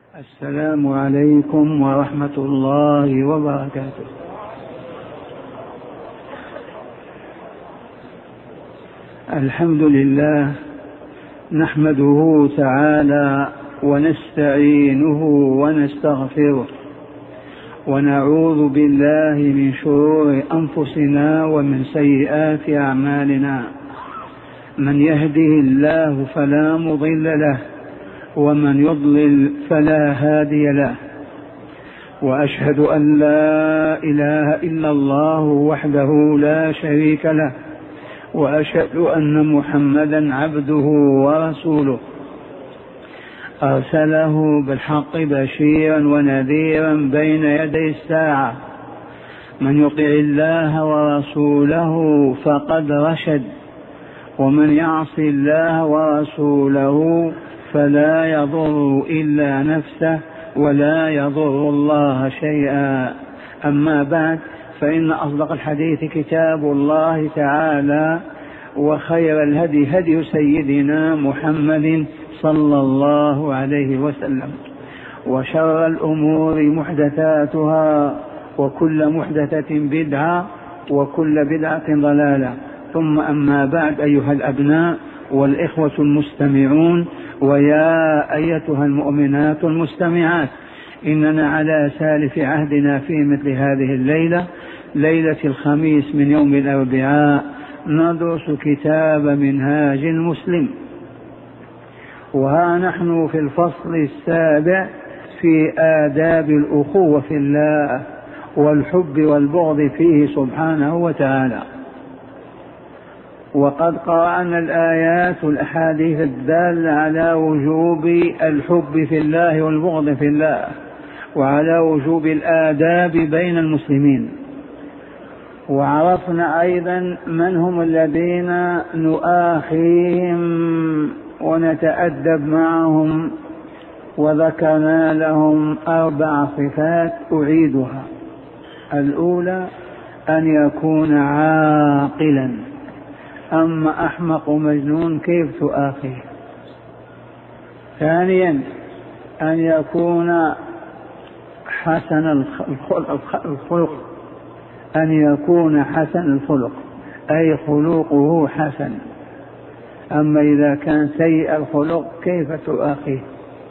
السلام عليكم ورحمة الله وبركاته. الحمد لله نحمده تعالى ونستعينه ونستغفره ونعوذ بالله من شرور أنفسنا ومن سيئات أعمالنا. من يهده الله فلا مضل له ومن يضلل فلا هادي له، وأشهد أن لا إله إلا الله وحده لا شريك له، وأشهد أن محمدا عبده ورسوله أرسله بالحق بشيرا ونذيرا بين يدي الساعة. من يطع الله ورسوله فقد رشد، ومن يعص الله ورسوله فلا يضر إلا نفسه ولا يضر الله شيئا. أما بعد، فإن أصدق الحديث كتاب الله تعالى، وخير الهدي هدي سيدنا محمد صلى الله عليه وسلم، وشر الأمور محدثاتها، وكل محدثة بدعة، وكل بدعة ضلالة. ثم أما بعد، أيها الأبناء والإخوة المستمعون، ويا أيتها المؤمنات المستمعات، إننا على سالف عهدنا في مثل هذه الليلة، ليلة الخميس من يوم الأربعاء، ندرس كتاب منهاج المسلم. وها نحن في الفصل السابع في آداب الأخوة في الله والحب والبغض فيه سبحانه وتعالى. وقد قرأنا الآيات والأحاديث الدالة على وجوب الحب في الله والبغض في الله، وعلى وجوب الآداب بين المسلمين. وعرفنا أيضا من هم الذين نؤاخيهم ونتأدب معهم، وذكرنا لهم 4 صفات أعيدها. الأولى أن يكون عاقلا، أما أحمق مجنون كيف تؤاخيه. ثانيا أن يكون حسن الخلق، أن يكون حسن الخلق أي خلقه حسن، أما إذا كان سيء الخلق كيف تؤاخيه.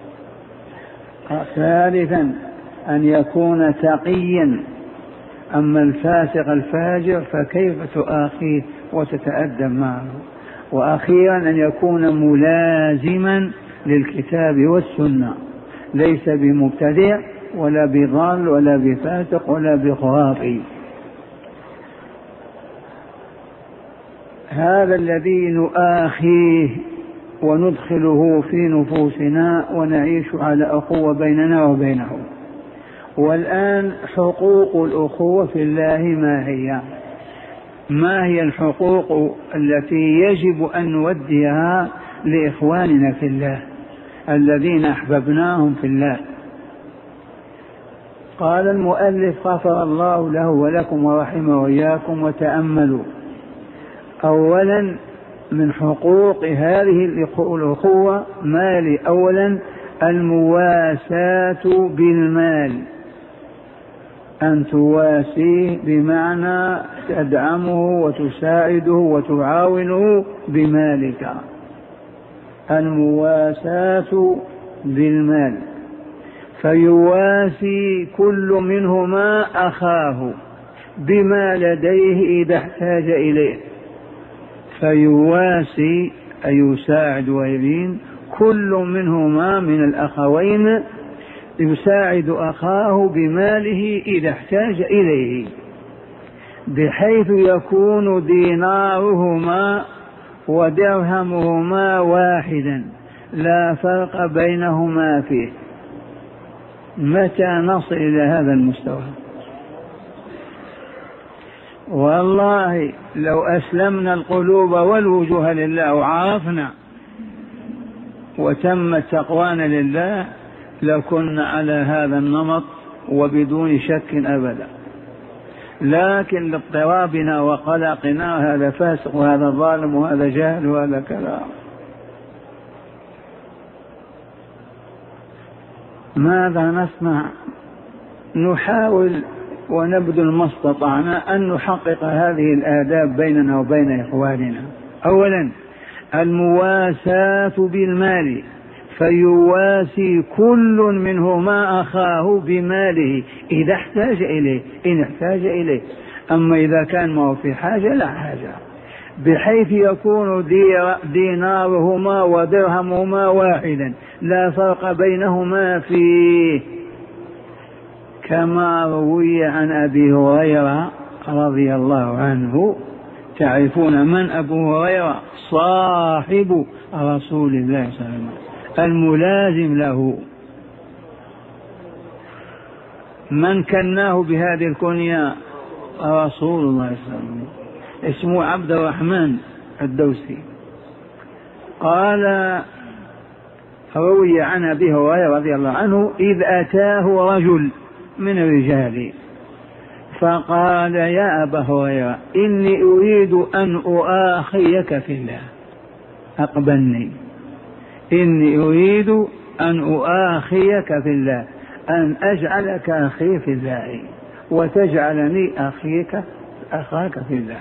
ثالثا أن يكون تقيا، أما الفاسق الفاجر فكيف تؤاخيه وتتأدب معه. وأخيرا أن يكون ملازما للكتاب والسنة، ليس بمبتدع ولا بضال ولا بفاسق ولا بخرافي. هذا الذي نؤاخيه وندخله في نفوسنا ونعيش على أخوة بيننا وبينه. والآن حقوق الأخوة في الله ما هي الحقوق التي يجب أن نوديها لإخواننا في الله الذين أحببناهم في الله؟ قال المؤلف غفر الله له ولكم ورحمه وإياكم وتأملوا. أولا من حقوق هذه الأخوة مال، أولا المواساة بالمال، أن تواسيه بمعنى تدعمه وتساعده وتعاونه بمالك، المواساة بالمال. فيواسي كل منهما أخاه بما لديه إذا احتاج إليه. فيواسي أي يساعد ويبين، كل منهما من الأخوين يساعد أخاه بماله إذا احتاج إليه، بحيث يكون دينارهما ودرهمهما واحدا، لا فرق بينهما فيه. متى نصل إلى هذا المستوى؟ والله لو أسلمنا القلوب والوجوه لله وعرفنا وتمت تقوانا لله لكنا على هذا النمط وبدون شك أبدا. لكن لاضطرابنا وقلقنا، هذا فاسق وهذا ظالم وهذا جاهل وهذا كذا. ماذا نصنع؟ نحاول ونبذل ما استطعنا أن نحقق هذه الآداب بيننا وبين إخواننا. أولا المواساة بالمال، فيواسي كل منهما أخاه بماله إذا احتاج إليه إن احتاج إليه. أما إذا كان ما هو في حاجة لا حاجة، بحيث يكون دينارهما ودرهمهما واحدا لا فرق بينهما فيه، كما روي عن أبي هريرة رضي الله عنه. تعرفون من أبو هريرة؟ صاحب رسول الله صلى الله عليه وسلم الملازم له. من كناه بهذه الكنية؟ رسول الله صلى الله عليه وسلم، اسمه عبد الرحمن الدوسي. قال روي عن أبي هريرة رضي الله عنه: إذ أتاه رجل من الرجال فقال: يا أبا هريرة إني أريد أن أؤاخيك في الله، أقبلني، إني أريد أن أؤاخيك في الله، أن أجعلك أخي في الله وتجعلني أخاك في الله.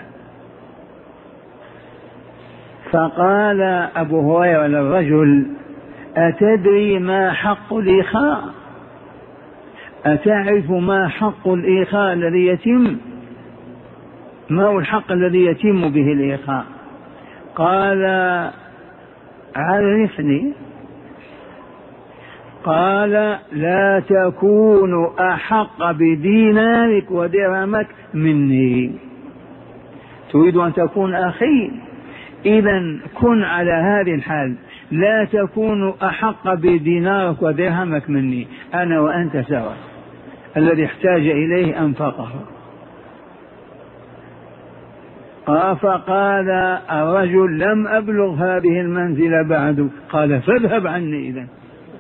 فقال أبو هريرة للرجل: أتدري ما حق الإخاء؟ أتعرف ما حق الإخاء الذي يتم؟ ما هو الحق الذي يتم به الإخاء؟ قال: عرفني. قال: لا تكون أحق بدينارك ودرهمك مني. تريد أن تكون أخي؟ إذن كن على هذه الحال، لا تكون أحق بدينارك ودرهمك مني، أنا وأنت سوا، الذي احتاج إليه أنفقه. فقال الرجل: لم أبلغ هذه المنزلة بعد. قال: فاذهب عني إذن،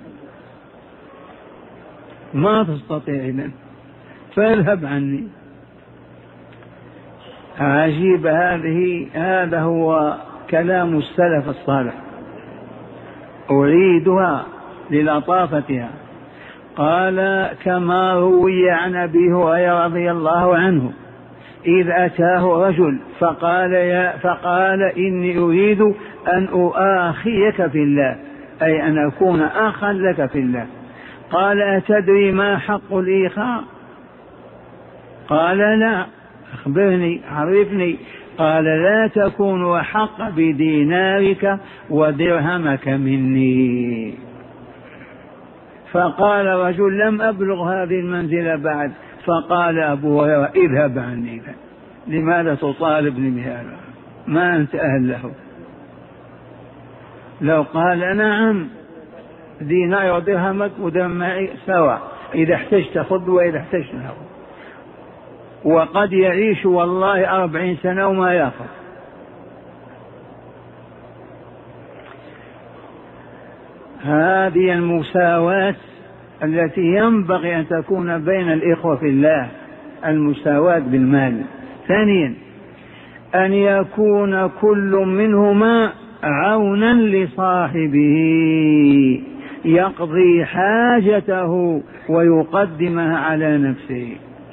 ما تستطيع إذن، فاذهب عني. عجيب، هذا هو كلام السلف الصالح، أريدها للطافتها. قال: كما روي عن أبي هريرة رضي الله عنه: إذ أتاه رجل فقال: إني أريد أن أؤاخيك في الله، أي أن أكون أخا لك في الله. قال: أتدري ما حق الإخاء؟ قال: لا. أخبرني، عرفني. قال: لا تكون أحق بدينارك ودرهمك مني. فقال رجل: لم أبلغ هذه المنزلة بعد. فقال أبو هريرة: اذهب عني، لماذا تطالبني بهذا؟ ما أنت أهل له. لو قال: نعم، دينار ودرهمك ودرهم معي سواء، إذا احتجت خذ وإذا احتجت له. وقد يعيش والله 40 سنة وما يأخذ. هذه المساواة التي ينبغي أن تكون بين الإخوة في الله، المساواة بالمال. ثانيا أن يكون كل منهما عونا لصاحبه، يقضي حاجته ويقدمها على نفسه.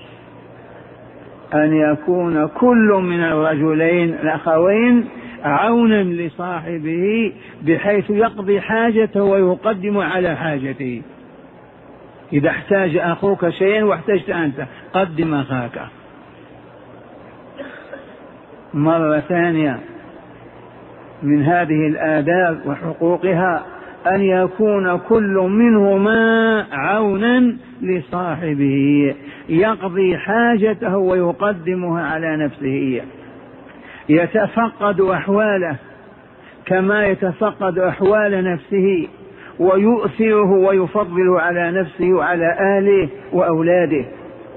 أن يكون كل من الرجلين الأخوين عونا لصاحبه، بحيث يقضي حاجته ويقدم على حاجته. إذا احتاج أخوك شيئا واحتجت أنت، قدم أخاك. مرة ثانية من هذه الآداب وحقوقها أن يكون كل منهما عونا لصاحبه، يقضي حاجته ويقدمها على نفسه، يتفقد أحواله كما يتفقد أحوال نفسه، ويؤثره ويفضل على نفسه وعلى أهله وأولاده.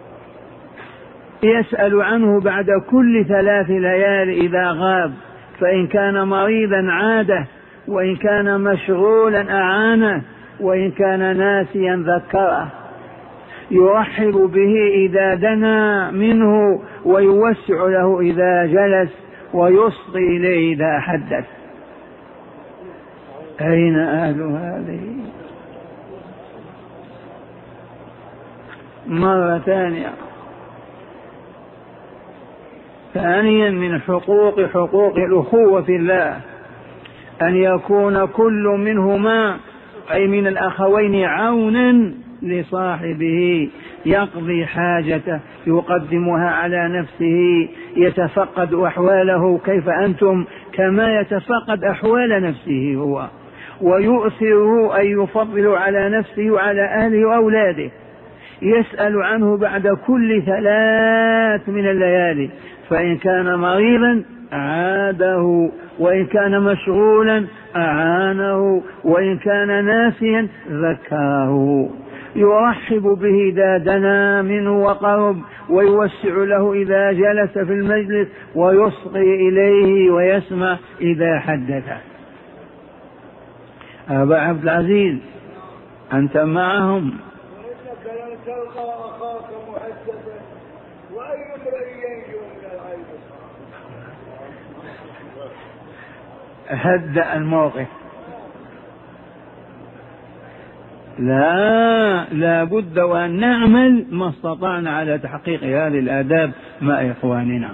يسأل عنه بعد كل 3 ليال إذا غاب، فإن كان مريضا عاده، وإن كان مشغولا أعانه، وإن كان ناسيا ذكره. يرحب به إذا دنا منه، ويوسع له إذا جلس، ويصغي إليه إذا حدث. أين أهل هذه؟ مرة ثانية. ثانيا من حقوق الأخوة في الله أن يكون كل منهما أي من الأخوين عونا لصاحبه، يقضي حاجته، يقدمها على نفسه، يتفقد أحواله كيف أنتم كما يتفقد أحوال نفسه هو، ويؤثره أي يفضل على نفسه وعلى أهله وأولاده، يسأل عنه بعد كل 3 من الليالي، فإن كان مريضا عاده، وإن كان مشغولا أعانه، وإن كان ناسيا ذكره، يرحب به إذا دنا منه وقرب، ويوسع له إذا جلس في المجلس، ويصغي إليه ويسمع إذا حدث. أبا عبد العزيز أنت معهم. وإنك لن تلقى أخاك محدثا وأي امرئ ينجو من العيب. هدأ الموقف. لا بد وأن نعمل ما استطعنا على تحقيق هذه الآداب مع إخواننا.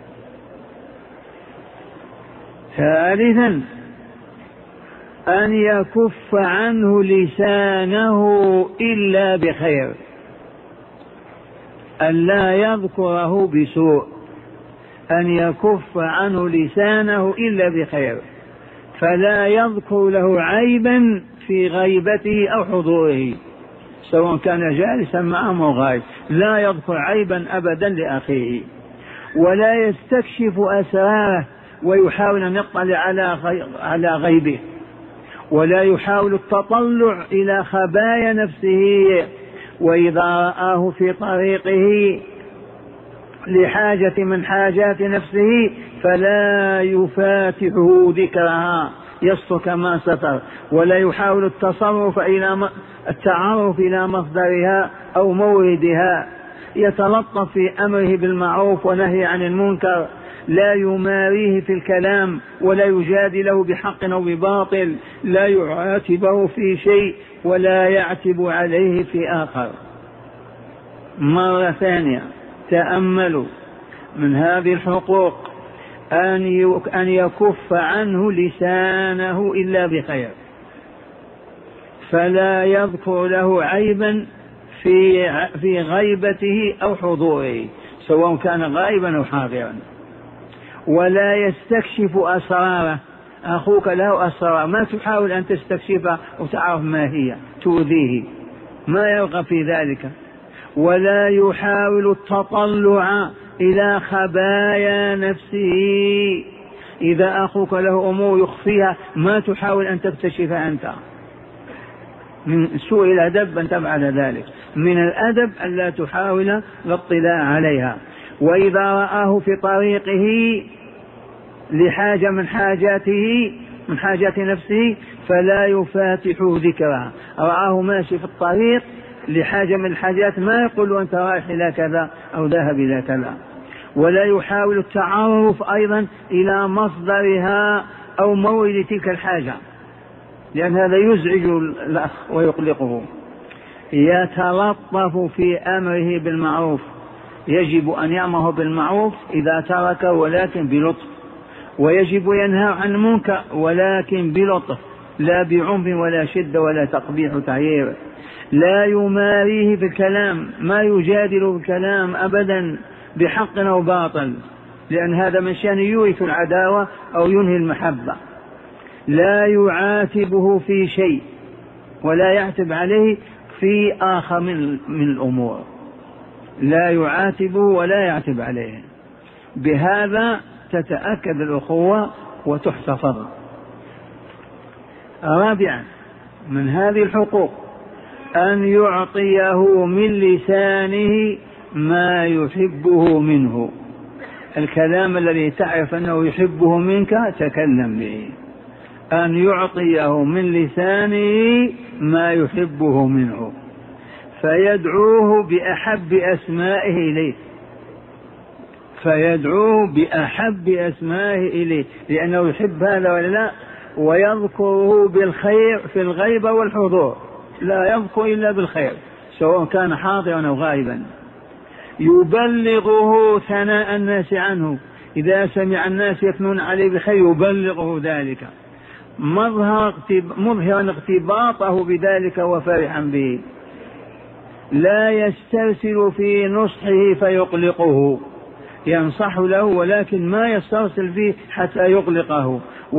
ثالثا أن يكف عنه لسانه إلا بخير، أن لا يذكره بسوء، أن يكف عنه لسانه إلا بخير، فلا يذكر له عيبا في غيبته أو حضوره، سواء كان جالسا معهم أو غائب، لا يذكر عيبا أبدا لأخيه، ولا يستكشف أسراره ويحاول أن يطلع على غيبه، ولا يحاول التطلع إلى خبايا نفسه، وإذا رآه في طريقه لحاجة من حاجات نفسه فلا يفاتحه ذكرها، يستر كما ستر، ولا يحاول التعرف إلى مصدرها أو موردها، يتلطف في أمره بالمعروف ونهي عن المنكر، لا يماريه في الكلام، ولا يجادله بحق أو بباطل، لا يعاتبه في شيء ولا يعتب عليه في آخر. مرة ثانية تأملوا من هذه الحقوق أن يكف عنه لسانه إلا بخير، فلا يذكر له عيبا في غيبته أو حضوره، سواء كان غائبا أو حاضرا، ولا يستكشف أسراره. أخوك له أسرار ما تحاول أن تستكشفها وتعرف ما هي، تؤذيه، ما يرغب في ذلك. ولا يحاول التطلع إلى خبايا نفسه، إذا أخوك له أمور يخفيها ما تحاول أن تكتشفها أنت، من سوء الأدب أن تفعل ذلك، من الأدب أن لا تحاول الاطلاع عليها. وإذا رآه في طريقه لحاجة من حاجات نفسه فلا يفاتح ذكرها، رآه ماشي في الطريق لحاجة من الحاجات ما يقول أنت رايح إلى كذا أو ذاهب إلى كذا، ولا يحاول التعرف أيضا إلى مصدرها أو مورد تلك الحاجة، لأن هذا يزعج الأخ ويقلقه. يتلطف في أمره بالمعروف، يجب أن يأمره بالمعروف إذا ترك ولكن بلطف، ويجب ينهى عن المنكر ولكن بلطف، لا بعنف ولا شدة ولا تقبيح وتعيير. لا يماريه في الكلام، ما يجادل بالكلام أبدا بحق أو باطل، لأن هذا من شأن يورث العداوة أو ينهي المحبة. لا يعاتبه في شيء ولا يعتب عليه في آخر من الأمور، لا يعاتبه ولا يعتب عليه. بهذا تتأكد الأخوة وتحتفظ. رابعا من هذه الحقوق أن يعطيه من لسانه ما يحبه منه، الكلام الذي تعرف أنه يحبه منك تكلم به، أن يعطيه من لسانه ما يحبه منه، فيدعوه بأحب أسمائه إليه، إليه لأنه يحب هذا ولا لا، ويذكره بالخير في الغيبة والحضور، لا يذكر إلا بالخير، سواء كان حاضرا أو غائبا، يبلغه ثناء الناس عنه، إذا سمع الناس يثنون عليه بخير يبلغه ذلك مظهرا اغتباطه بذلك وفرحا به، لا يسترسل في نصحه فيقلقه، ينصح له ولكن ما يسترسل فيه حتى يقلقه،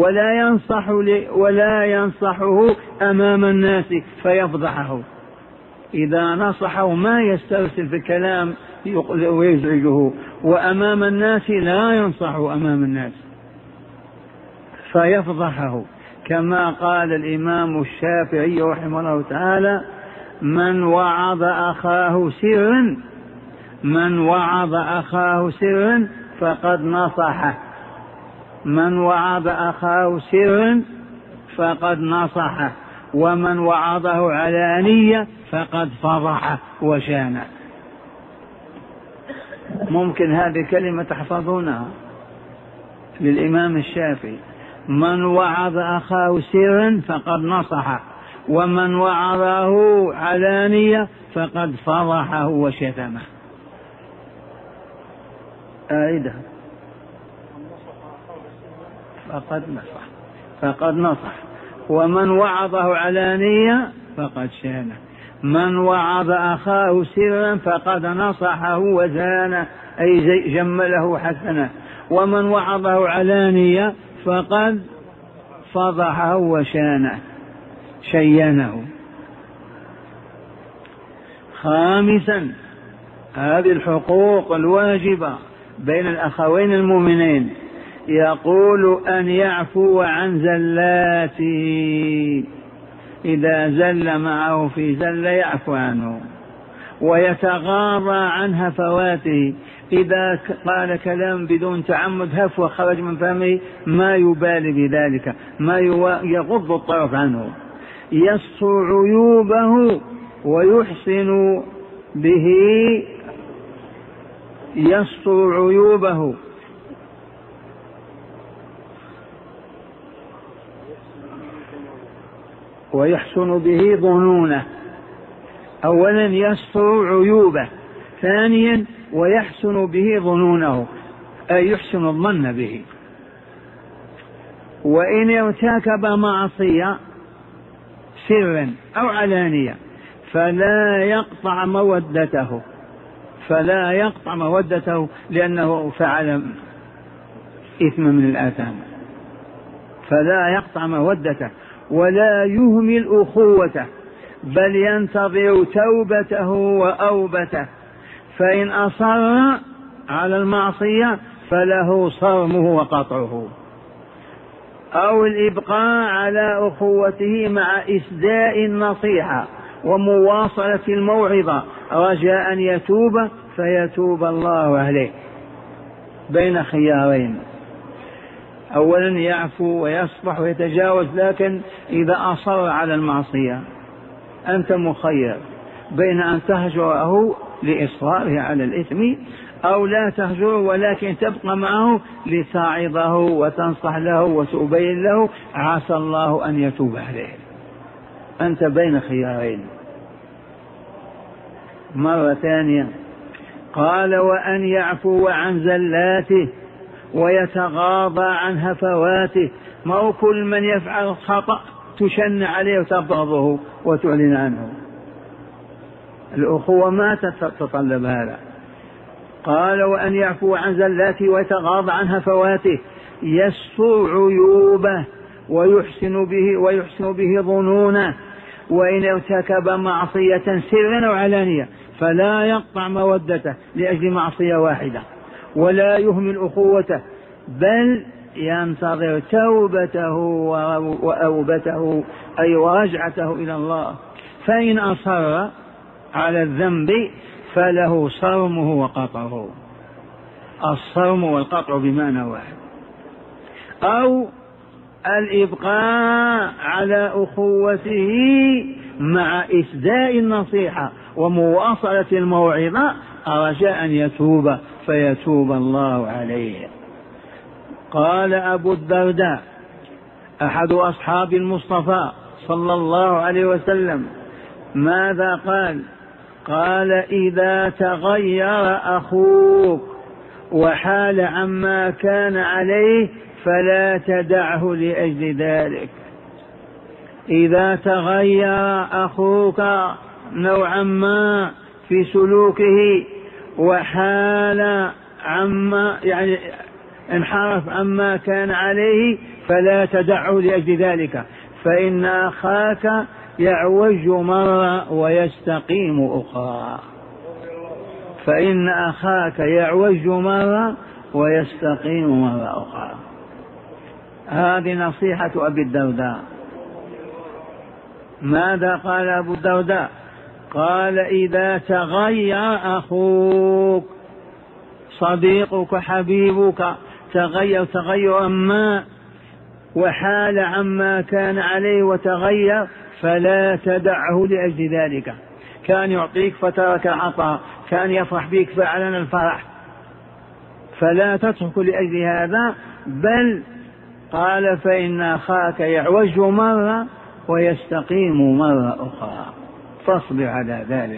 ولا ينصحه أمام الناس فيفضحه، إذا نصحه ما يسترسل في الكلام ويزعجه، وأمام الناس لا ينصحه أمام الناس فيفضحه، كما قال الإمام الشافعي رحمه الله تعالى: من وعظ أخاه سرا فقد نصحه، من وعظ أخاه سرا فقد نصحه، ومن وعظه علانية فقد فضحه وشانه. ممكن هذه كلمة تحفظونها للإمام الشافعي: من وعظ أخاه سرا فقد نصحه، ومن وعظه علانية فقد فضحه وشتمه. أعيدها: فقد نصح، ومن وعظه علانية فقد شانه، من وعظ أخاه سرا فقد نصحه وزانه أي جمله حسنه، ومن وعظه علانية فقد فضحه وشانه شينه. خامسا، هذه الحقوق الواجبة بين الأخوين المؤمنين، يقول: أن يعفو عن زلاته، إذا زل معه في زل يعفو عنه، ويتغاضى عن هفواته، إذا قال كلام بدون تعمد هفوة خرج من فمه ما يبالي بذلك، ما يغض الطرف عنه، يستر عيوبه ويحسن به ظنونه. أولا يستر عيوبه، ثانيا ويحسن به ظنونه أي يحسن الظن به. وإن ارتكب معصية سرا أو علانية فلا يقطع مودته لأنه فعل إثم من الآثام، فلا يقطع مودته ولا يهمل أخوته، بل ينتظر توبته وأوبته، فإن أصر على المعصية فله صرمه وقطعه، أو الإبقاء على أخوته مع إسداء النصيحة ومواصلة الموعظة رجاء أن يتوب فيتوب الله عليه. بين خيارين: أولا يعفو ويصفح ويتجاوز، لكن إذا أصر على المعصية أنت مخير بين أن تهجره لإصراره على الإثم أو لا تهجره ولكن تبقى معه لتعظه وتنصح له وتبين له عسى الله أن يتوب عليه. أنت بين خيارين. مرة ثانية قال: وأن يعفو عن زلاته ويتغاضى عن هفواته. ما هو كل من يفعل خطأ تشن عليه وتبغضه وتعلن عنه، الأخوة ما تتطلب هذا. قال: وأن يعفو عن زلاته ويتغاضى عن هفواته، يستر عيوبه ويحسن به ظنونه، وإن ارتكب معصية سرا أو علانية فلا يقطع مودته لأجل معصية واحدة، ولا يهمل أخوته، بل ينتظر توبته وأوبته أي ورجعته إلى الله، فإن أصر على الذنب فله صرمه وقطعه. الصرم والقطع بمعنى واحد. أو الإبقاء على أخوته مع إسداء النصيحة ومواصلة الموعظة رجاء أن يتوب فيتوب الله عليه. قال أبو الدرداء أحد أصحاب المصطفى صلى الله عليه وسلم: ماذا قال؟ قال إذا تغير أخوك وحال عما كان عليه فلا تدعه لأجل ذلك. إذا تغير أخوك نوعا ما في سلوكه وحال عما يعني انحرف عما كان عليه فلا تدعه لأجل ذلك، فإن أخاك يعوج مرة ويستقيم أخرى. فإن أخاك يعوج مرة ويستقيم مرة أخرى. هذه نصيحة أبي الدرداء. ماذا قال أبو الدرداء؟ قال إذا تغير أخوك صديقك حبيبك تغير ما وحال عما كان عليه وتغير فلا تدعه لأجل ذلك. كان يعطيك فترك العطاء، كان يفرح بك فأعلن الفرح، فلا تترك لأجل هذا، بل قال فإن أخاك يعوج مرة ويستقيم مرة أخرى، فاصبر على ذلك.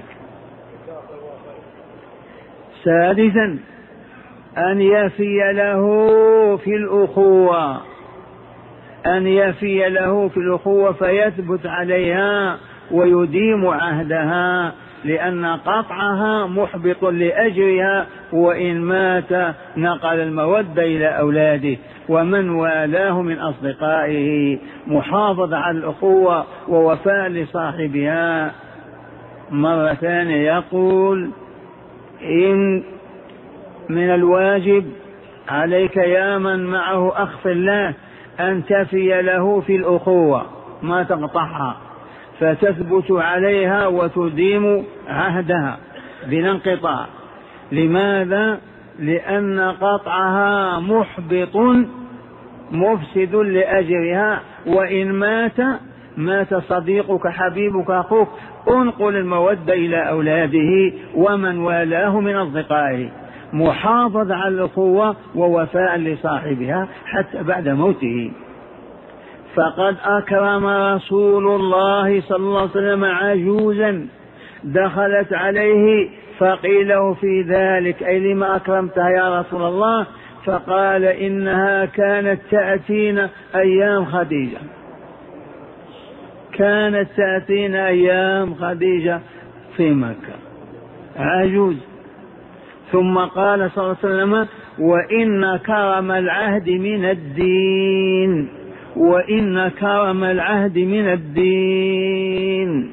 سادسا أن يفي له في الأخوة، أن يفي له في الأخوة فيثبت عليها ويديم عهدها، لأن قطعها محبط لأجرها، وإن مات نقل المودة إلى أولاده ومن والاه من أصدقائه. محافظة على الأخوة ووفاء لصاحبها. مرة ثانية يقول إن من الواجب عليك يا من معه أخ في الله أن تفي له في الأخوة، ما تقطعها، فتثبت عليها وتديم عهدها بلا انقطاع. لماذا؟ لأن قطعها محبط مفسد لأجرها، وإن مات صديقك حبيبك أخوك انقل المودة إلى أولاده ومن والاه من أصدقائه. محافظة على الأخوة ووفاء لصاحبها حتى بعد موته. فقد أكرم رسول الله صلى الله عليه وسلم عجوزا دخلت عليه فقيل له في ذلك أي لما أكرمتها يا رسول الله؟ فقال إنها كانت تأتينا أيام خديجة، كانت تأتينا أيام خديجة في مكة، عجوز. ثم قال صلى الله عليه وسلم وإن كرم العهد من الدين، وإن كرم العهد من الدين.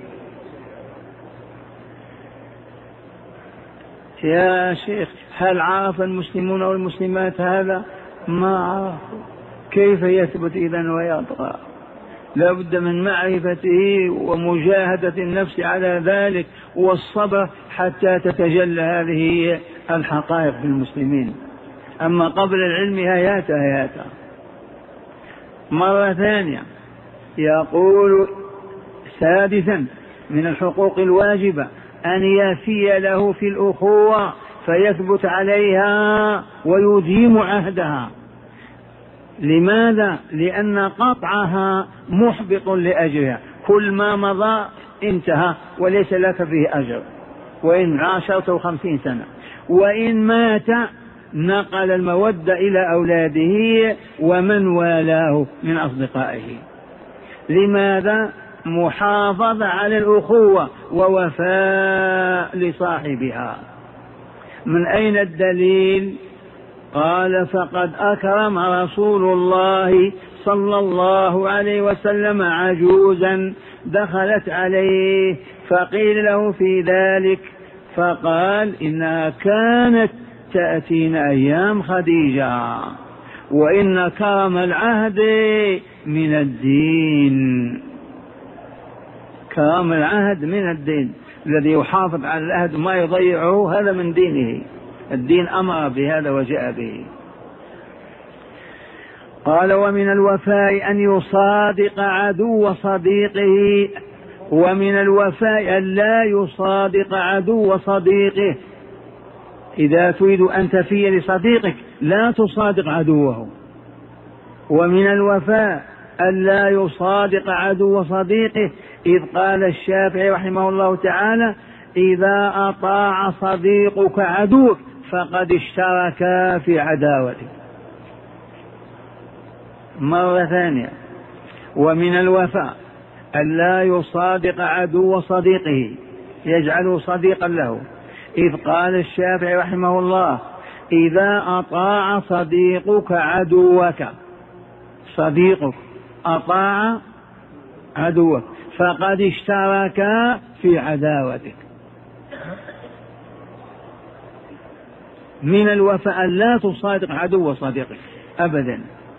يا شيخ هل عرف المسلمون والمسلمات هذا؟ ما عرفوا. كيف يثبت إذن ويطغى؟ لا بد من معرفته ومجاهدة النفس على ذلك والصبر حتى تتجلى هذه الحقائق في المسلمين. أما قبل العلم هياتا. مرة ثانية يقول سادسا من الحقوق الواجبة أن يفي له في الأخوة فيثبت عليها ويديم عهدها. لماذا؟ لأن قطعها محبط لأجرها، كل ما مضى انتهى وليس لك فيه أجر، وإن عاشرته 50 سنة. وإن مات نقل المودة إلى أولاده ومن والاه من أصدقائه. لماذا؟ محافظة على الأخوة ووفاء لصاحبها. من أين الدليل؟ قال فقد أكرم رسول الله صلى الله عليه وسلم عجوزا دخلت عليه فقيل له في ذلك فقال إنها كانت تأتينا أيام خديجة، وإن كرم العهد من الدين. كرم العهد من الدين، الذي يحافظ على العهد ما يضيعه هذا من دينه، الدين أمر بهذا وجاء به. قال ومن الوفاء أن يصادق عدو صديقه، ومن الوفاء أن لا يصادق عدو صديقه. إذا تريد أن تفي لصديقك لا تصادق عدوه. ومن الوفاء أن لا يصادق عدو صديقه، إذ قال الشافعي رحمه الله تعالى إذا أطاع صديقك عدوك فقد اشتركا في عداوتك. مرة ثانية: ومن الوفاء أن لا يصادق عدو صديقه، يجعله صديقا له، إذ قال الشافعي رحمه الله: إذا أطاع صديقك عدوك، صديقك أطاع عدوك فقد اشتركا في عداوتك. من الوفاء لا تصادق عدو صديقك أبدا.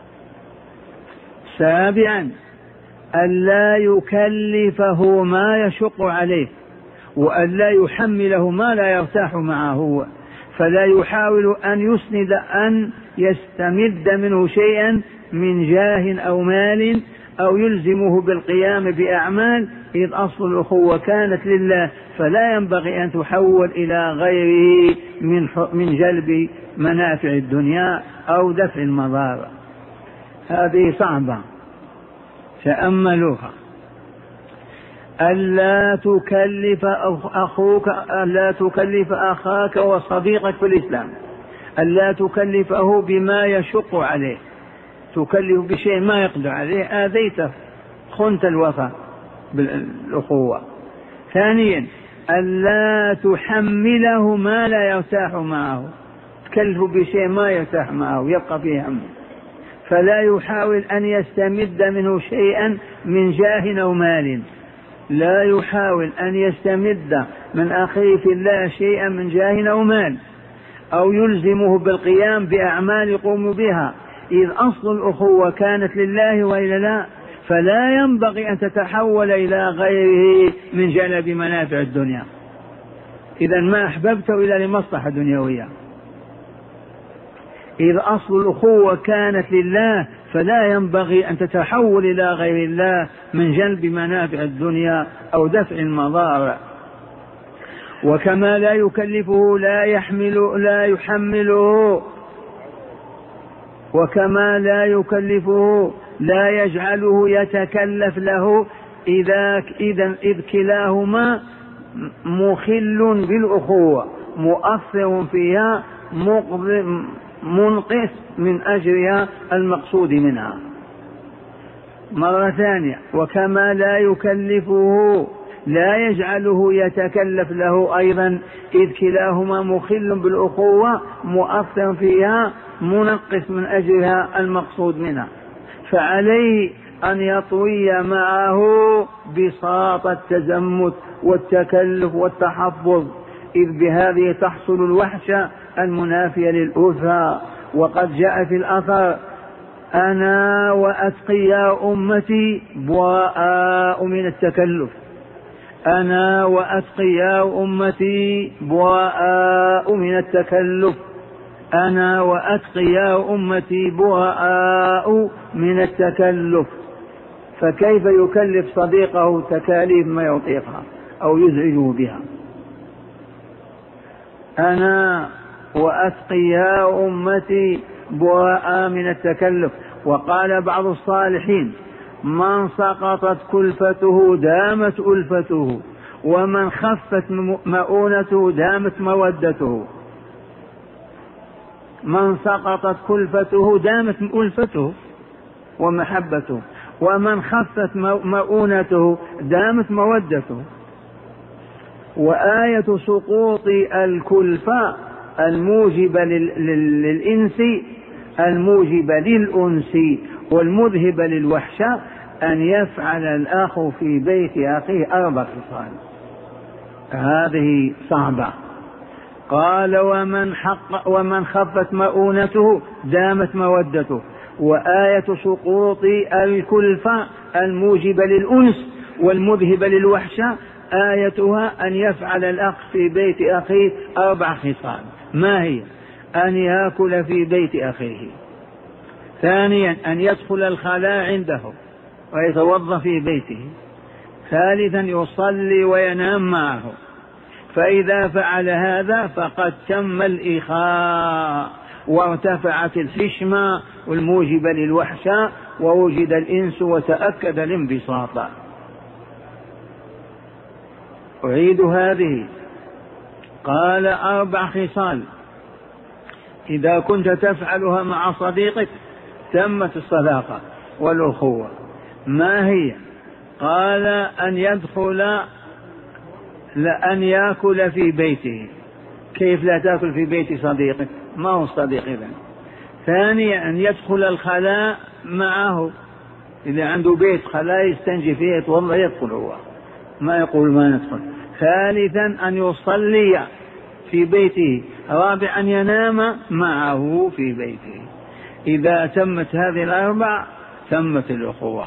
سابعا: ألا يكلفه ما يشق عليه، وألا يحمله ما لا يرتاح معه، فلا يحاول أن يسند أن يستمد منه شيئا من جاه أو مال، أو يلزمه بالقيام بأعمال، إذ أصل الأخوة كانت لله، فلا ينبغي أن تحول إلى غيره من جلب منافع الدنيا أو دفع المضار. هذه صعبة، تأملوها. ألا تكلف أخاك وصديقك في الإسلام، ألا تكلفه بما يشق عليه، تكلف بشيء ما يقدر عليه، آذيته، خنت الوفاء بالأخوة. ثانيا: ألا تحمله ما لا يرتاح معه، تكلف بشيء ما يرتاح معه يبقى فيه هم، فلا يحاول أن يستمد منه شيئا من جاه أو مال، لا يحاول أن يستمد من أخيه في الله شيئا من جاه أو مال، أو يلزمه بالقيام بأعمال يقوم بها، إذ أصل الأخوة كانت لله وإلا لا، فلا ينبغي أن تتحول إلى غيره من جلب منافع الدنيا. إذا ما أحببته إلا لمصلحة دنيوية. إذ أصل الأخوة كانت لله، فلا ينبغي أن تتحول إلى غير الله من جلب منافع الدنيا أو دفع المضار. وكما لا يكلفه لا يحمله، وكما لا يكلفه لا يجعله يتكلف له، إذ كلاهما مخل بالأخوة، مؤثر فيها، منقص من أجرها المقصود منها. مرة ثانية: وكما لا يكلفه لا يجعله يتكلف له أيضا، إذ كلاهما مخل بالأخوة، مؤثر فيها، منقص من أجرها المقصود منها. فعليه أن يطوي معه بساط التزمت والتكلف والتحفظ، إذ بهذه تحصل الوحشة المنافية للألفة. وقد جاء في الأثر: أنا وأتقياء أمتي بواء من التكلف، أنا وأتقياء أمتي بواء من التكلف، أنا وأتقياء أمتي بواء من التكلف. فكيف يكلف صديقه تكاليف ما يطيقها أو يزعجه بها؟ أنا وأتقياء أمتي بواء من التكلف. وقال بعض الصالحين: من سقطت كلفته دامت ألفته، ومن خفت مؤونته دامت مودته. من سقطت كلفته دامت ألفته ومحبته، ومن خفت مؤونته دامت مودته. وآية سقوط الكلفة الموجبة للإنس، الموجبة للأنس والمذهبة للوحشة، أن يفعل الأخ في بيت أخيه 4 خصال. هذه صعبة. قال: ومن خفت مؤونته دامت مودته. وآية سقوط الكلفة الموجبة للأنس والمذهبة للوحشة، آيتها أن يفعل الأخ في بيت أخيه 4 خصال. ما هي؟ أن يأكل في بيت أخيه. ثانيا: أن يدخل الخلاء عنده ويتوضأ في بيته. ثالثا: يصلي وينام معه. فإذا فعل هذا فقد تم الإخاء، وارتفعت الحشمة والموجبة للوحشة، ووجد الإنس وتأكد الانبساط. أعيد هذه: قال 4 خصال إذا كنت تفعلها مع صديقك تمت الصداقة والأخوة. ما هي؟ قال أن يدخل أن يأكل في بيته. كيف لا تأكل في بيت صديقك؟ ما هو صديق إذن. ثانيا أن يدخل الخلاء معه، إذا عنده بيت خلاء يستنجي فيه يتوضأ يدخل هو، ما يقول ما ندخل. ثالثا أن يصلي في بيته. رابعا أن ينام معه في بيته. إذا تمت هذه ال4 تمت الأخوة.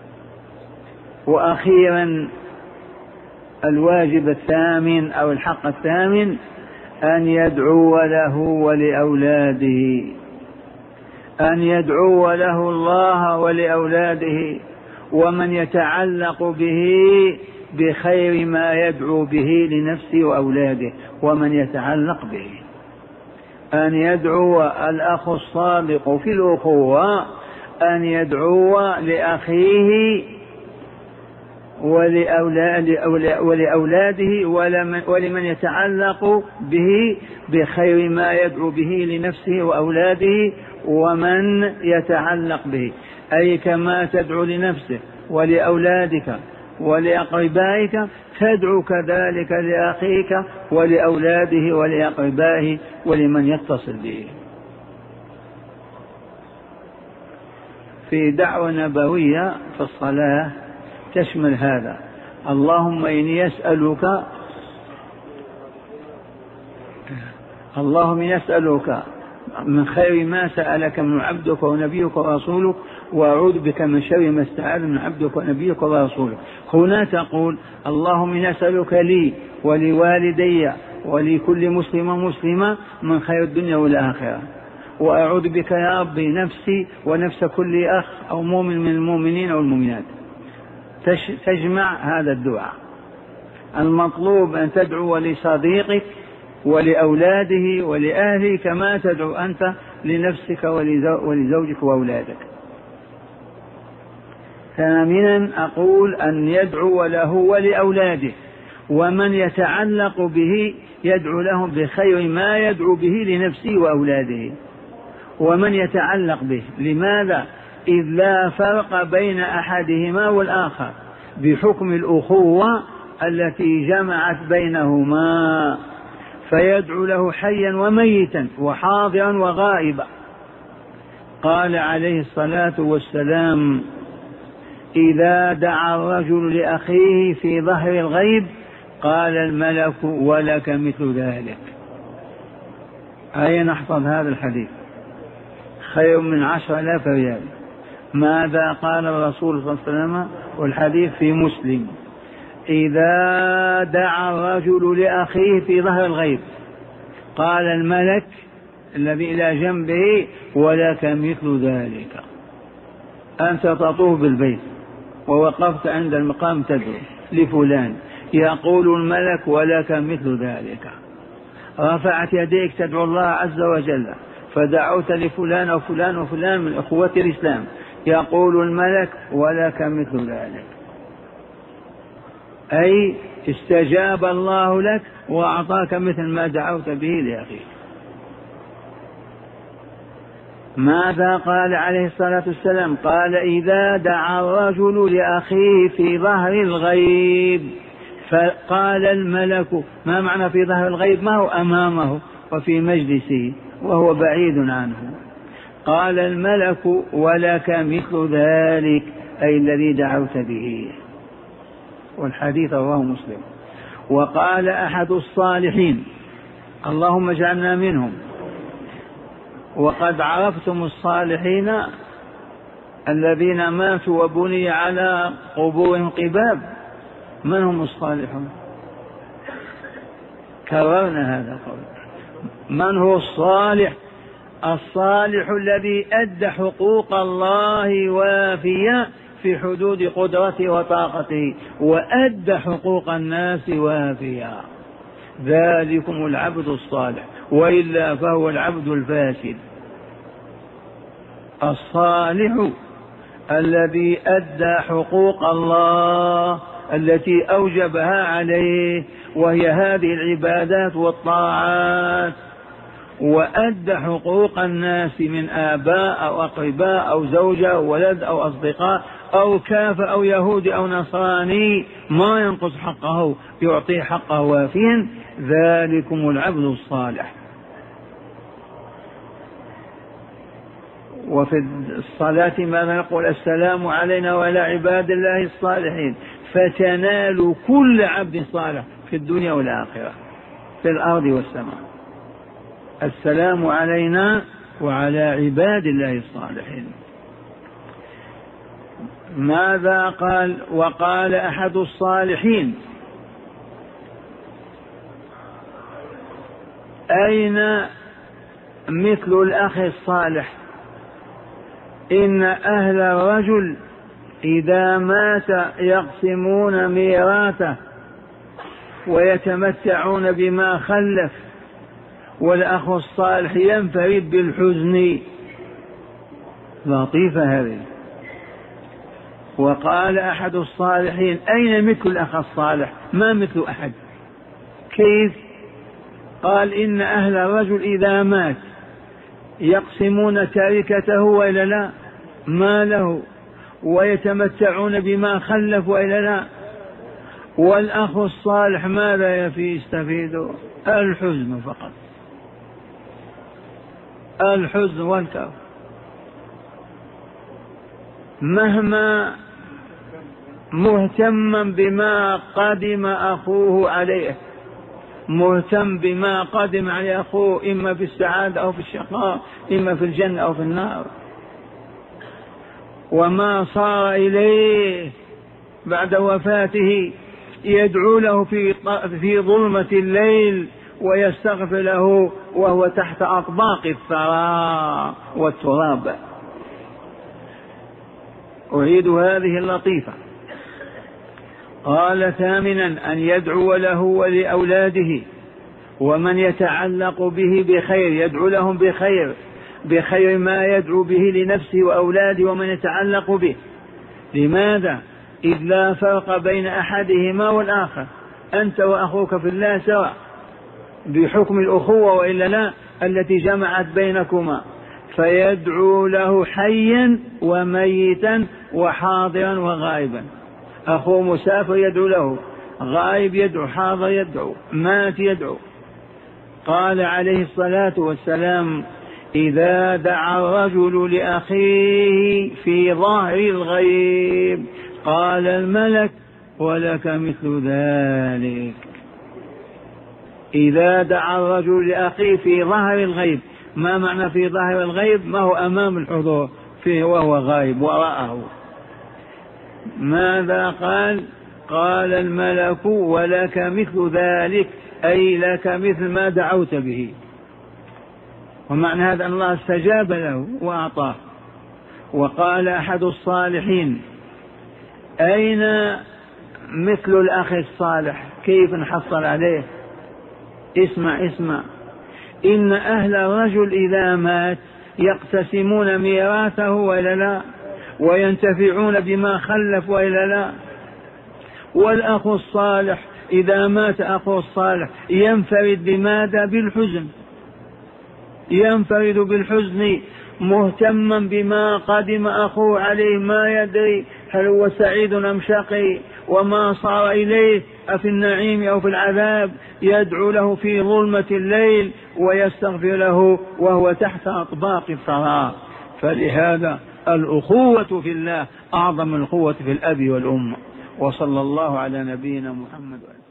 وأخيرا الواجب الثامن أو الحق الثامن أن يدعو له ولأولاده، أن يدعو له الله ولأولاده ومن يتعلق به بخير ما يدعو به لنفسه وأولاده ومن يتعلق به. أن يدعو الأخ الصادق في الأخوة أن يدعو لأخيه ولأولاده ولمن يتعلق به بخير ما يدعو به لنفسه وأولاده ومن يتعلق به، أي كما تدعو لنفسك ولأولادك ولأقربائك تدعو كذلك لأخيك ولأولاده ولأقربائه ولمن يتصل به. في دعوة نبوية في الصلاة تشمل هذا: اللهم إني أسألك من خير ما سألك من عبدك ونبيك ورسولك وأعوذ بك من شر ما استعاذ من عبدك ونبيك ورسولك. هنا تقول اللهم إني أسألك لي ولوالدي ولكل مسلم ومسلمة من خير الدنيا والآخرة، وأعوذ بك يا ربي نفسي ونفس كل أخ أو مؤمن من المؤمنين والمؤمنات. تجمع هذا الدعاء. المطلوب أن تدعو لصديقك ولأولاده ولأهله كما تدعو أنت لنفسك ولزوجك وأولادك. ثامنا أقول أن يدعو له ولأولاده ومن يتعلق به يدعو لهم بخير ما يدعو به لنفسه وأولاده ومن يتعلق به. لماذا؟ إذ لا فرق بين أحدهما والآخر بحكم الأخوة التي جمعت بينهما، فيدعو له حيا وميتا وحاضرا وغائبا. قال عليه الصلاة والسلام: إذا دعا الرجل لأخيه في ظهر الغيب قال الملك ولك مثل ذلك. أين نحفظ هذا الحديث؟ خير من 10,000 ريال. ماذا قال الرسول صلى الله عليه وسلم؟ والحديث في مسلم: إذا دعا الرجل لأخيه في ظهر الغيب قال الملك الذي إلى جنبه ولك مثل ذلك. أنت تطوف بالبيت ووقفت عند المقام تدعو لفلان، يقول الملك ولك مثل ذلك. رفعت يديك تدعو الله عز وجل فدعوت لفلان وفلان وفلان من أخوة الإسلام، يقول الملك ولك مثل ذلك، أي استجاب الله لك وأعطاك مثل ما دعوت به لأخيك. ماذا قال عليه الصلاة والسلام؟ قال: إذا دعا الرجل لأخيه في ظهر الغيب فقال الملك. ما معنى في ظهر الغيب؟ ما هو أمامه وفي مجلسه وهو بعيد عنه. قال الملك ولك مثل ذلك، أي الذي دعوت به. والحديث رواه مسلم. وقال أحد الصالحين: اللهم اجعلنا منهم. وقد عرفتم الصالحين الذين ماتوا وبني على قبورهم قباب. من هم الصالحون؟ كررنا هذا القول. من هو الصالح؟ الصالح الذي أدى حقوق الله وافية في حدود قدرته وطاقته، وأدى حقوق الناس وافية. ذلكم العبد الصالح، وإلا فهو العبد الفاسد. الصالح الذي أدى حقوق الله التي أوجبها عليه، وهي هذه العبادات والطاعات، وأدى حقوق الناس من آباء أو أقرباء أو زوجة أو ولد أو أصدقاء أو كافر أو يهودي أو نصراني، ما ينقص حقه، يعطيه حقه وافيا. ذلكم العبد الصالح. وفي الصلاة ماذا نقول؟ السلام علينا وعلى عباد الله الصالحين، فتنال كل عبد صالح في الدنيا والآخرة، في الأرض والسماء. السلام علينا وعلى عباد الله الصالحين. ماذا قال؟ وقال أحد الصالحين: أين مثل الأخ الصالح؟ إن أهل الرجل إذا مات يقسمون ميراثه ويتمتعون بما خلف، والأخ الصالح ينفرد بالحزن. لطيفة هذه. وقال أحد الصالحين: أين مثل الأخ الصالح؟ ما مثل أحد. كيف؟ قال: إن أهل الرجل إذا مات يقسمون تركته وإلا لا، ماله، ويتمتعون بما خلف وإلا لا، والأخ الصالح ماذا يستفيد؟ الحزن فقط، الحزن والكرب. مهما مهتما بما قدم أخوه عليه، مهتم بما قدم عليه أخوه، إما في السعادة أو في الشقاء، إما في الجنة أو في النار، وما صار إليه بعد وفاته يدعو له في ظلمة الليل ويستغفر له وهو تحت أطباق الثرى والتراب. أعيد هذه اللطيفة. قال: ثامنا: أن يدعو له ولأولاده ومن يتعلق به بخير، يدعو لهم بخير ما يدعو به لنفسه وأولاده ومن يتعلق به. لماذا؟ إذ لا فرق بين أحدهما والآخر، أنت وأخوك في الله سواء بحكم الأخوة وإلا لا التي جمعت بينكما، فيدعو له حيا وميتا وحاضرا وغائبا. أخوه مسافر يدعو له، غائب يدعو، حاضر يدعو، مات يدعو. قال عليه الصلاة والسلام: إذا دعا الرجل لأخيه في ظهر الغيب قال الملك: ولك مثل ذلك. إذا دعا الرجل لأخيه في ظهر الغيب، ما معنى في ظهر الغيب؟ ما هو أمام الحضور، فيه وهو غائب وراءه. ماذا قال؟ قال الملك: ولك مثل ذلك، أي لك مثل ما دعوت به. ومعنى هذا أن الله استجاب له وأعطاه. وقال أحد الصالحين: أين مثل الأخ الصالح؟ كيف نحصل عليه؟ اسمع: إن أهل الرجل إذا مات يقتسمون ميراثه وإلا لا، وينتفعون بما خلف وإلا لا، والأخ الصالح إذا مات أخوه الصالح ينفرد بماذا؟ بالحزن، ينفرد بالحزن، مهتما بما قدم أخوه عليه، ما يدري هل هو سعيد أم شقي، وما صار إليه أفي النعيم أو في العذاب، يدعو له في ظلمة الليل ويستغفر له وهو تحت أطباق الثرى. فلهذا الأخوة في الله أعظم الأخوة في الأب والأم. وصلى الله على نبينا محمد.